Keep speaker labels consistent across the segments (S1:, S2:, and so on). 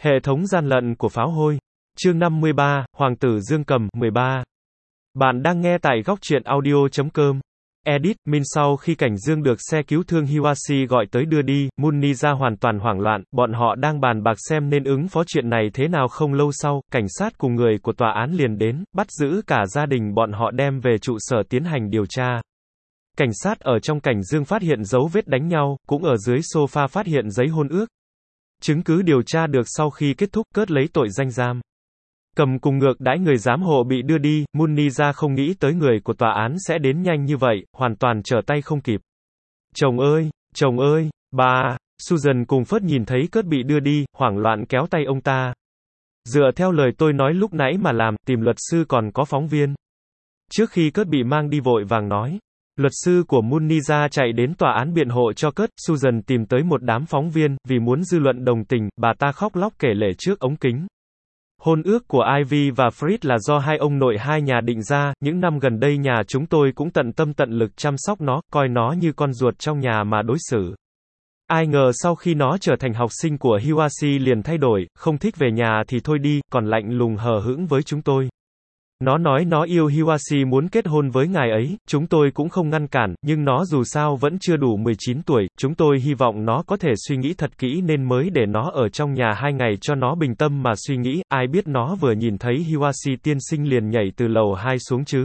S1: Hệ thống gian lận của pháo hôi. Chương 53, Hoàng tử Dương Cầm, 13. Bạn đang nghe tại góc truyện audio.com. Edit, Min sau khi Cảnh Dương được xe cứu thương Hiwashi gọi tới đưa đi, Munniza hoàn toàn hoảng loạn, bọn họ đang bàn bạc xem nên ứng phó chuyện này thế nào. Không lâu sau, cảnh sát cùng người của tòa án liền đến, bắt giữ cả gia đình bọn họ đem về trụ sở tiến hành điều tra. Cảnh sát ở trong Cảnh Dương phát hiện dấu vết đánh nhau, cũng ở dưới sofa phát hiện giấy hôn ước. Chứng cứ điều tra được sau khi kết thúc, cớt lấy tội danh giam cầm cùng ngược đãi người giám hộ bị đưa đi. Munniza không nghĩ tới người của tòa án sẽ đến nhanh như vậy, hoàn toàn trở tay không kịp. Chồng ơi, bà, Susan cùng Phớt nhìn thấy cớt bị đưa đi, hoảng loạn kéo tay ông ta. Dựa theo lời tôi nói lúc nãy mà làm, tìm luật sư còn có phóng viên. Trước khi cớt bị mang đi vội vàng nói. Luật sư của Munniza chạy đến tòa án biện hộ cho cớt. Susan tìm tới một đám phóng viên, vì muốn dư luận đồng tình, bà ta khóc lóc kể lể trước ống kính. Hôn ước của Ivy và Fred là do hai ông nội hai nhà định ra, những năm gần đây nhà chúng tôi cũng tận tâm tận lực chăm sóc nó, coi nó như con ruột trong nhà mà đối xử. Ai ngờ sau khi nó trở thành học sinh của Hiwashi liền thay đổi, không thích về nhà thì thôi đi, còn lạnh lùng hờ hững với chúng tôi. Nó nói nó yêu Hiwashi muốn kết hôn với ngài ấy, chúng tôi cũng không ngăn cản, nhưng nó dù sao vẫn chưa đủ 19 tuổi, chúng tôi hy vọng nó có thể suy nghĩ thật kỹ nên mới để nó ở trong nhà 2 ngày cho nó bình tâm mà suy nghĩ, ai biết nó vừa nhìn thấy Hiwashi tiên sinh liền nhảy từ lầu 2 xuống chứ.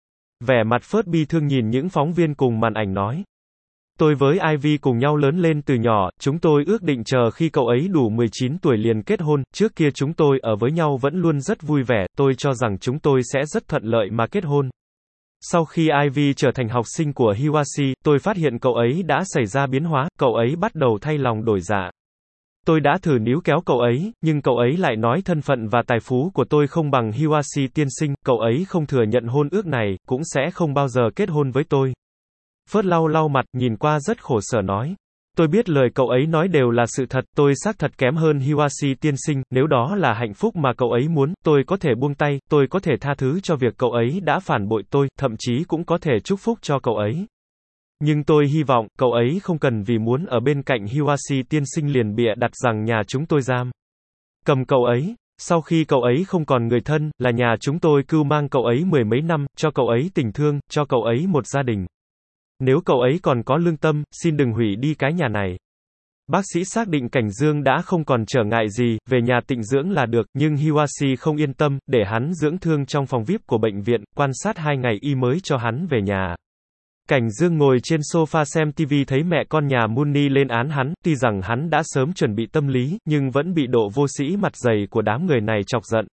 S1: Vẻ mặt Phớt bi thương nhìn những phóng viên cùng màn ảnh nói. Tôi với Ivy cùng nhau lớn lên từ nhỏ, chúng tôi ước định chờ khi cậu ấy đủ 19 tuổi liền kết hôn, trước kia chúng tôi ở với nhau vẫn luôn rất vui vẻ, tôi cho rằng chúng tôi sẽ rất thuận lợi mà kết hôn. Sau khi Ivy trở thành học sinh của Hiwashi, tôi phát hiện cậu ấy đã xảy ra biến hóa, cậu ấy bắt đầu thay lòng đổi dạ. Tôi đã thử níu kéo cậu ấy, nhưng cậu ấy lại nói thân phận và tài phú của tôi không bằng Hiwashi tiên sinh, cậu ấy không thừa nhận hôn ước này, cũng sẽ không bao giờ kết hôn với tôi. Phớt lau lau mặt, nhìn qua rất khổ sở nói. Tôi biết lời cậu ấy nói đều là sự thật, tôi xác thật kém hơn Hiwashi tiên sinh, nếu đó là hạnh phúc mà cậu ấy muốn, tôi có thể buông tay, tôi có thể tha thứ cho việc cậu ấy đã phản bội tôi, thậm chí cũng có thể chúc phúc cho cậu ấy. Nhưng tôi hy vọng, cậu ấy không cần vì muốn ở bên cạnh Hiwashi tiên sinh liền bịa đặt rằng nhà chúng tôi giam cầm cậu ấy. Sau khi cậu ấy không còn người thân, là nhà chúng tôi cưu mang cậu ấy 10 mấy năm, cho cậu ấy tình thương, cho cậu ấy một gia đình. Nếu cậu ấy còn có lương tâm, xin đừng hủy đi cái nhà này. Bác sĩ xác định Cảnh Dương đã không còn trở ngại gì, về nhà tịnh dưỡng là được, nhưng Hiwashi không yên tâm, để hắn dưỡng thương trong phòng VIP của bệnh viện, quan sát 2 ngày y mới cho hắn về nhà. Cảnh Dương ngồi trên sofa xem TV thấy mẹ con nhà Munni lên án hắn, tuy rằng hắn đã sớm chuẩn bị tâm lý, nhưng vẫn bị độ vô sĩ mặt dày của đám người này chọc giận.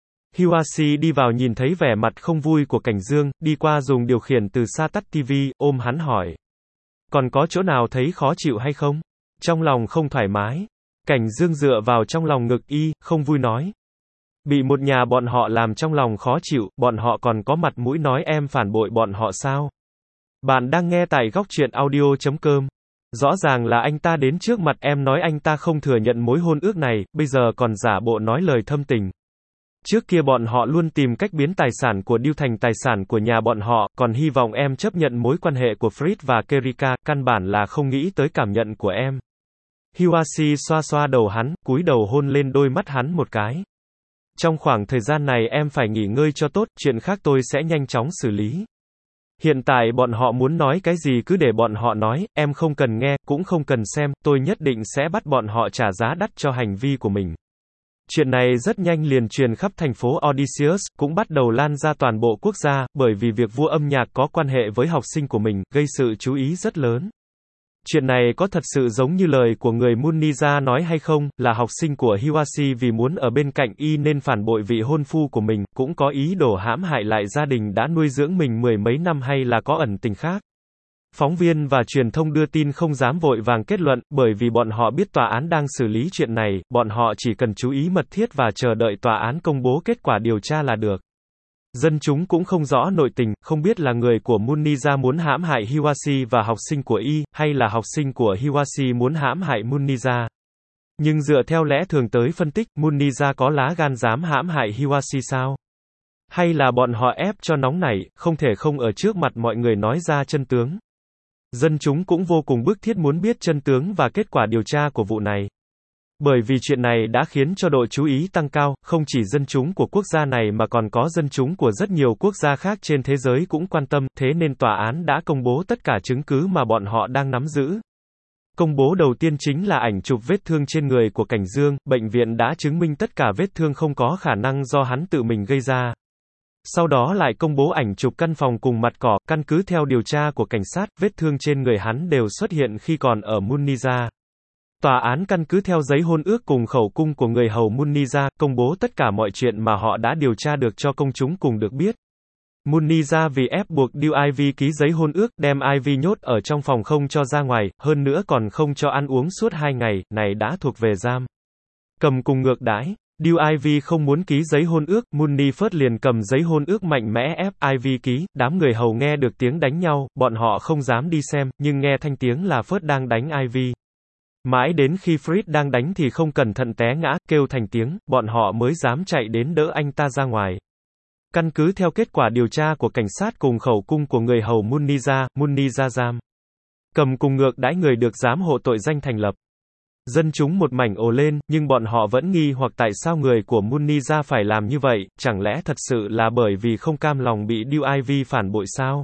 S1: Hiwashi đi vào nhìn thấy vẻ mặt không vui của Cảnh Dương, đi qua dùng điều khiển từ xa tắt TV, ôm hắn hỏi. Còn có chỗ nào thấy khó chịu hay không? Trong lòng không thoải mái. Cảnh Dương dựa vào trong lòng ngực y, không vui nói. Bị một nhà bọn họ làm trong lòng khó chịu, bọn họ còn có mặt mũi nói em phản bội bọn họ sao? Bạn đang nghe tại góc truyện audio.com. Rõ ràng là anh ta đến trước mặt em nói anh ta không thừa nhận mối hôn ước này, bây giờ còn giả bộ nói lời thâm tình. Trước kia bọn họ luôn tìm cách biến tài sản của Dew thành tài sản của nhà bọn họ, còn hy vọng em chấp nhận mối quan hệ của Fred và Kerika, căn bản là không nghĩ tới cảm nhận của em. Hiwashi xoa xoa đầu hắn, cúi đầu hôn lên đôi mắt hắn một cái. Trong khoảng thời gian này em phải nghỉ ngơi cho tốt, chuyện khác tôi sẽ nhanh chóng xử lý. Hiện tại bọn họ muốn nói cái gì cứ để bọn họ nói, em không cần nghe, cũng không cần xem, tôi nhất định sẽ bắt bọn họ trả giá đắt cho hành vi của mình. Chuyện này rất nhanh liền truyền khắp thành phố Odysseus, cũng bắt đầu lan ra toàn bộ quốc gia, bởi vì việc vua âm nhạc có quan hệ với học sinh của mình, gây sự chú ý rất lớn. Chuyện này có thật sự giống như lời của người Munniza nói hay không, là học sinh của Hiwashi vì muốn ở bên cạnh y nên phản bội vị hôn phu của mình, cũng có ý đồ hãm hại lại gia đình đã nuôi dưỡng mình 10 mấy năm hay là có ẩn tình khác. Phóng viên và truyền thông đưa tin không dám vội vàng kết luận, bởi vì bọn họ biết tòa án đang xử lý chuyện này, bọn họ chỉ cần chú ý mật thiết và chờ đợi tòa án công bố kết quả điều tra là được. Dân chúng cũng không rõ nội tình, không biết là người của Munniza muốn hãm hại Hiwashi và học sinh của y, hay là học sinh của Hiwashi muốn hãm hại Munniza. Nhưng dựa theo lẽ thường tới phân tích, Munniza có lá gan dám hãm hại Hiwashi sao? Hay là bọn họ ép cho nóng nảy, không thể không ở trước mặt mọi người nói ra chân tướng? Dân chúng cũng vô cùng bức thiết muốn biết chân tướng và kết quả điều tra của vụ này. Bởi vì chuyện này đã khiến cho độ chú ý tăng cao, không chỉ dân chúng của quốc gia này mà còn có dân chúng của rất nhiều quốc gia khác trên thế giới cũng quan tâm, thế nên tòa án đã công bố tất cả chứng cứ mà bọn họ đang nắm giữ. Công bố đầu tiên chính là ảnh chụp vết thương trên người của Cảnh Dương, bệnh viện đã chứng minh tất cả vết thương không có khả năng do hắn tự mình gây ra. Sau đó lại công bố ảnh chụp căn phòng cùng mặt cỏ, căn cứ theo điều tra của cảnh sát, vết thương trên người hắn đều xuất hiện khi còn ở Munisa. Tòa án căn cứ theo giấy hôn ước cùng khẩu cung của người hầu Munisa, công bố tất cả mọi chuyện mà họ đã điều tra được cho công chúng cùng được biết. Munisa vì ép buộc Điêu Ivy ký giấy hôn ước, đem Ivy nhốt ở trong phòng không cho ra ngoài, hơn nữa còn không cho ăn uống suốt 2 ngày, này đã thuộc về giam cầm cùng ngược đãi. Điêu Ivy không muốn ký giấy hôn ước, Munni First liền cầm giấy hôn ước mạnh mẽ ép Ivy ký, đám người hầu nghe được tiếng đánh nhau, bọn họ không dám đi xem, nhưng nghe thanh tiếng là First đang đánh Ivy. Mãi đến khi Fritz đang đánh thì không cẩn thận té ngã, kêu thành tiếng, bọn họ mới dám chạy đến đỡ anh ta ra ngoài. Căn cứ theo kết quả điều tra của cảnh sát cùng khẩu cung của người hầu Munisa giam cầm cùng ngược đãi người được giám hộ tội danh thành lập. Dân chúng một mảnh ồ lên, nhưng bọn họ vẫn nghi hoặc tại sao người của Munisa phải làm như vậy, chẳng lẽ thật sự là bởi vì không cam lòng bị Điêu Ivy phản bội sao?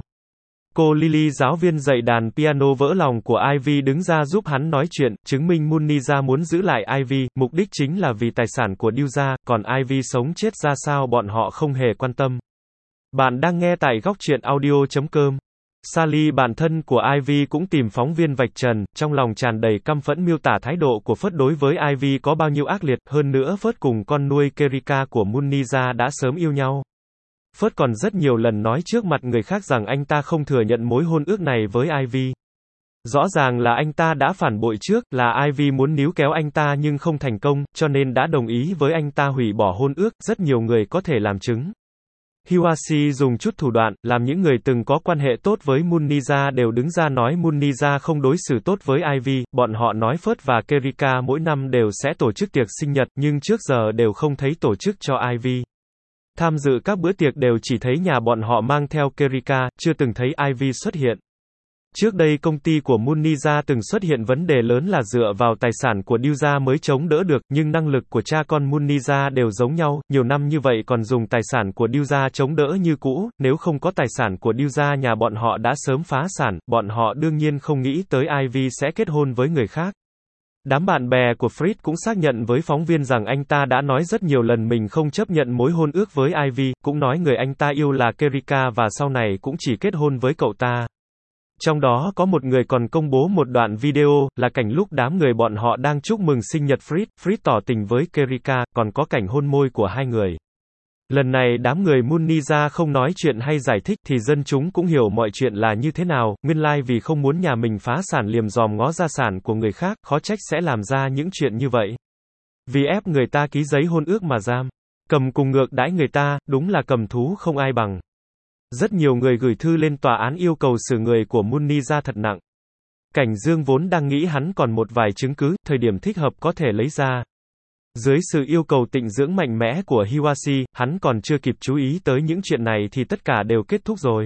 S1: Cô Lily giáo viên dạy đàn piano vỡ lòng của Ivy đứng ra giúp hắn nói chuyện, chứng minh Munisa muốn giữ lại Ivy, mục đích chính là vì tài sản của Điêu gia, còn Ivy sống chết ra sao bọn họ không hề quan tâm. Bạn đang nghe tại góc truyện audio.com. Sally bạn thân của Ivy cũng tìm phóng viên vạch trần, trong lòng tràn đầy căm phẫn miêu tả thái độ của First đối với Ivy có bao nhiêu ác liệt, hơn nữa First cùng con nuôi Kerika của Munisa đã sớm yêu nhau. First còn rất nhiều lần nói trước mặt người khác rằng anh ta không thừa nhận mối hôn ước này với Ivy. Rõ ràng là anh ta đã phản bội trước, là Ivy muốn níu kéo anh ta nhưng không thành công, cho nên đã đồng ý với anh ta hủy bỏ hôn ước, rất nhiều người có thể làm chứng. Hiwashi dùng chút thủ đoạn, làm những người từng có quan hệ tốt với Munisa đều đứng ra nói Munisa không đối xử tốt với Ivy, bọn họ nói First và Kerika mỗi năm đều sẽ tổ chức tiệc sinh nhật, nhưng trước giờ đều không thấy tổ chức cho Ivy. Tham dự các bữa tiệc đều chỉ thấy nhà bọn họ mang theo Kerika, chưa từng thấy Ivy xuất hiện. Trước đây công ty của Munisa từng xuất hiện vấn đề lớn là dựa vào tài sản của Điêu gia mới chống đỡ được, nhưng năng lực của cha con Munisa đều giống nhau, nhiều năm như vậy còn dùng tài sản của Điêu gia chống đỡ như cũ, nếu không có tài sản của Điêu gia nhà bọn họ đã sớm phá sản, bọn họ đương nhiên không nghĩ tới Ivy sẽ kết hôn với người khác. Đám bạn bè của Fritz cũng xác nhận với phóng viên rằng anh ta đã nói rất nhiều lần mình không chấp nhận mối hôn ước với Ivy, cũng nói người anh ta yêu là Kerika và sau này cũng chỉ kết hôn với cậu ta. Trong đó có một người còn công bố một đoạn video, là cảnh lúc đám người bọn họ đang chúc mừng sinh nhật Fritz tỏ tình với Kerika, còn có cảnh hôn môi của hai người. Lần này đám người Munisa không nói chuyện hay giải thích thì dân chúng cũng hiểu mọi chuyện là như thế nào, nguyên lai vì không muốn nhà mình phá sản liềm dòm ngó gia sản của người khác, khó trách sẽ làm ra những chuyện như vậy. Vì ép người ta ký giấy hôn ước mà giam cầm cùng ngược đãi người ta, đúng là cầm thú không ai bằng. Rất nhiều người gửi thư lên tòa án yêu cầu xử người của Munisa thật nặng. Cảnh Dương vốn đang nghĩ hắn còn một vài chứng cứ, thời điểm thích hợp có thể lấy ra. Dưới sự yêu cầu tịnh dưỡng mạnh mẽ của Hiwashi, hắn còn chưa kịp chú ý tới những chuyện này thì tất cả đều kết thúc rồi.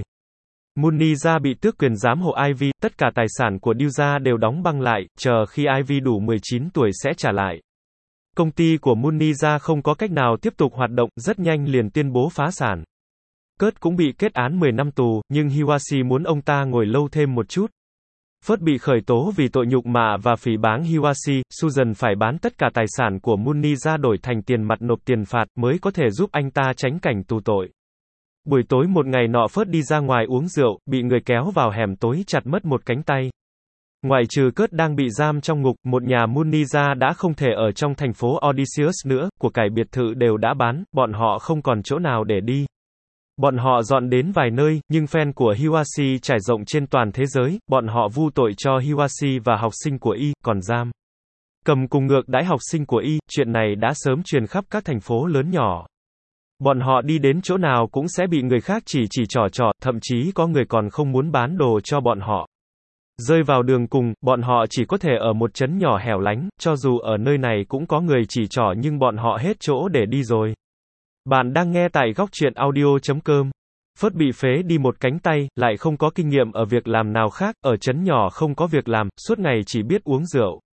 S1: Munisa bị tước quyền giám hộ Ivy, tất cả tài sản của Điêu gia đều đóng băng lại, chờ khi Ivy đủ 19 tuổi sẽ trả lại. Công ty của Munisa không có cách nào tiếp tục hoạt động, rất nhanh liền tuyên bố phá sản. Kurt cũng bị kết án 10 năm tù, nhưng Hiwashi muốn ông ta ngồi lâu thêm một chút. First bị khởi tố vì tội nhục mạ và phỉ báng Hiwashi, Susan phải bán tất cả tài sản của Munisa đổi thành tiền mặt nộp tiền phạt mới có thể giúp anh ta tránh cảnh tù tội. Buổi tối một ngày nọ First đi ra ngoài uống rượu, bị người kéo vào hẻm tối chặt mất một cánh tay. Ngoại trừ Kurt đang bị giam trong ngục, một nhà Munisa đã không thể ở trong thành phố Odysseus nữa, của cải biệt thự đều đã bán, bọn họ không còn chỗ nào để đi. Bọn họ dọn đến vài nơi, nhưng fan của Hiwashi trải rộng trên toàn thế giới, bọn họ vu tội cho Hiwashi và học sinh của y, còn giam cầm cùng ngược đãi học sinh của y, chuyện này đã sớm truyền khắp các thành phố lớn nhỏ. Bọn họ đi đến chỗ nào cũng sẽ bị người khác chỉ trỏ, thậm chí có người còn không muốn bán đồ cho bọn họ. Rơi vào đường cùng, bọn họ chỉ có thể ở một trấn nhỏ hẻo lánh, cho dù ở nơi này cũng có người chỉ trỏ nhưng bọn họ hết chỗ để đi rồi. Bạn đang nghe tại góc truyện audio.com. First bị phế đi một cánh tay, lại không có kinh nghiệm ở việc làm nào khác, ở trấn nhỏ không có việc làm, suốt ngày chỉ biết uống rượu.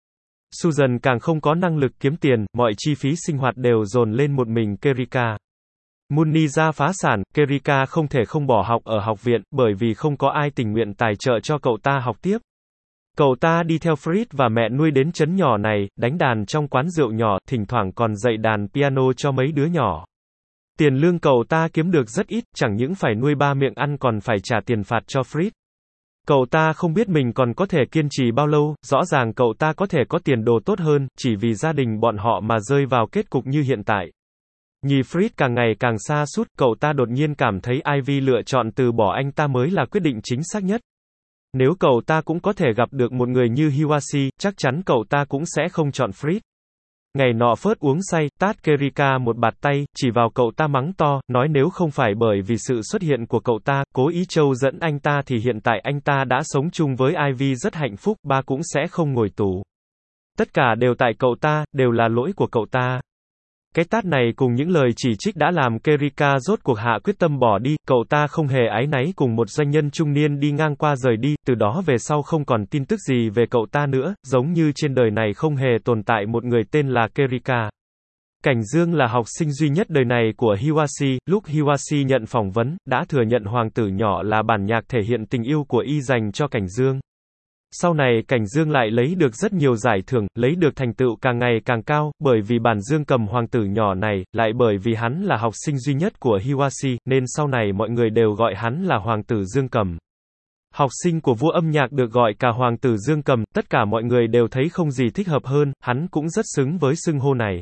S1: Susan càng không có năng lực kiếm tiền, mọi chi phí sinh hoạt đều dồn lên một mình Kerika. Mooney ra phá sản, Kerika không thể không bỏ học ở học viện, bởi vì không có ai tình nguyện tài trợ cho cậu ta học tiếp. Cậu ta đi theo Fritz và mẹ nuôi đến trấn nhỏ này, đánh đàn trong quán rượu nhỏ, thỉnh thoảng còn dạy đàn piano cho mấy đứa nhỏ. Tiền lương cậu ta kiếm được rất ít, chẳng những phải nuôi ba miệng ăn còn phải trả tiền phạt cho Fritz. Cậu ta không biết mình còn có thể kiên trì bao lâu, rõ ràng cậu ta có thể có tiền đồ tốt hơn, chỉ vì gia đình bọn họ mà rơi vào kết cục như hiện tại. Nhìn Fritz càng ngày càng xa sút, cậu ta đột nhiên cảm thấy Ivy lựa chọn từ bỏ anh ta mới là quyết định chính xác nhất. Nếu cậu ta cũng có thể gặp được một người như Hiwashi, chắc chắn cậu ta cũng sẽ không chọn Fritz. Ngày nọ Phớt uống say, tát Kerika một bạt tay, chỉ vào cậu ta mắng to, nói nếu không phải bởi vì sự xuất hiện của cậu ta, cố ý trâu dẫn anh ta thì hiện tại anh ta đã sống chung với Ivy rất hạnh phúc, ba cũng sẽ không ngồi tù. Tất cả đều tại cậu ta, đều là lỗi của cậu ta. Cái tát này cùng những lời chỉ trích đã làm Kerika rốt cuộc hạ quyết tâm bỏ đi, cậu ta không hề áy náy cùng một doanh nhân trung niên đi ngang qua rời đi, từ đó về sau không còn tin tức gì về cậu ta nữa, giống như trên đời này không hề tồn tại một người tên là Kerika. Cảnh Dương là học sinh duy nhất đời này của Hiwashi, lúc Hiwashi nhận phỏng vấn, đã thừa nhận Hoàng tử nhỏ là bản nhạc thể hiện tình yêu của y dành cho Cảnh Dương. Sau này Cảnh Dương lại lấy được rất nhiều giải thưởng, lấy được thành tựu càng ngày càng cao, bởi vì bản dương cầm hoàng tử nhỏ này, lại bởi vì hắn là học sinh duy nhất của Hiwashi, nên sau này mọi người đều gọi hắn là Hoàng tử Dương Cầm. Học sinh của vua âm nhạc được gọi cả Hoàng tử Dương Cầm, tất cả mọi người đều thấy không gì thích hợp hơn, hắn cũng rất xứng với xưng hô này.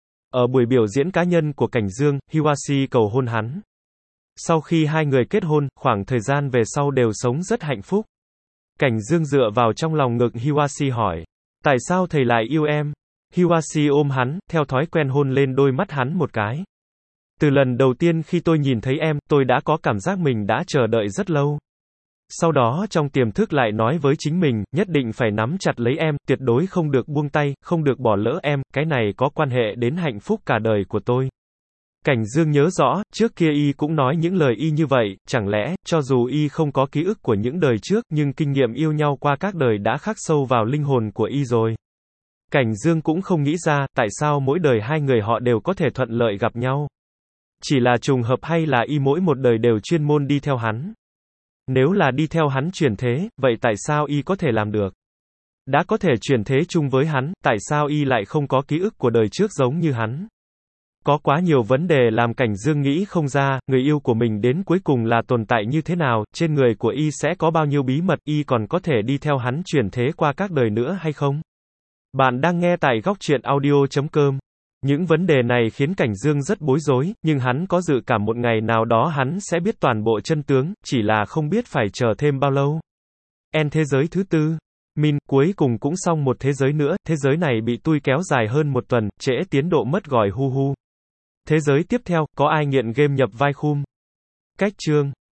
S1: Ở buổi biểu diễn cá nhân của Cảnh Dương, Hiwashi cầu hôn hắn. Sau khi hai người kết hôn, khoảng thời gian về sau đều sống rất hạnh phúc. Cảnh Dương dựa vào trong lòng ngực Hiwashi hỏi, tại sao thầy lại yêu em? Hiwashi ôm hắn, theo thói quen hôn lên đôi mắt hắn một cái. Từ lần đầu tiên khi tôi nhìn thấy em, tôi đã có cảm giác mình đã chờ đợi rất lâu. Sau đó trong tiềm thức lại nói với chính mình, nhất định phải nắm chặt lấy em, tuyệt đối không được buông tay, không được bỏ lỡ em, cái này có quan hệ đến hạnh phúc cả đời của tôi. Cảnh Dương nhớ rõ, trước kia y cũng nói những lời y như vậy, chẳng lẽ, cho dù y không có ký ức của những đời trước, nhưng kinh nghiệm yêu nhau qua các đời đã khắc sâu vào linh hồn của y rồi. Cảnh Dương cũng không nghĩ ra, tại sao mỗi đời hai người họ đều có thể thuận lợi gặp nhau. Chỉ là trùng hợp hay là y mỗi một đời đều chuyên môn đi theo hắn. Nếu là đi theo hắn chuyển thế, vậy tại sao y có thể làm được? Đã có thể chuyển thế chung với hắn, tại sao y lại không có ký ức của đời trước giống như hắn? Có quá nhiều vấn đề làm Cảnh Dương nghĩ không ra, người yêu của mình đến cuối cùng là tồn tại như thế nào, trên người của y sẽ có bao nhiêu bí mật, y còn có thể đi theo hắn chuyển thế qua các đời nữa hay không? Bạn đang nghe tại góc truyện audio.com. Những vấn đề này khiến Cảnh Dương rất bối rối, nhưng hắn có dự cảm một ngày nào đó hắn sẽ biết toàn bộ chân tướng, chỉ là không biết phải chờ thêm bao lâu. Thế giới thứ tư. Min, cuối cùng cũng xong một thế giới nữa, thế giới này bị tui kéo dài hơn một tuần, trễ tiến độ mất gỏi hu hu. Thế giới tiếp theo, có ai nghiện game nhập vai khum? Cách chương.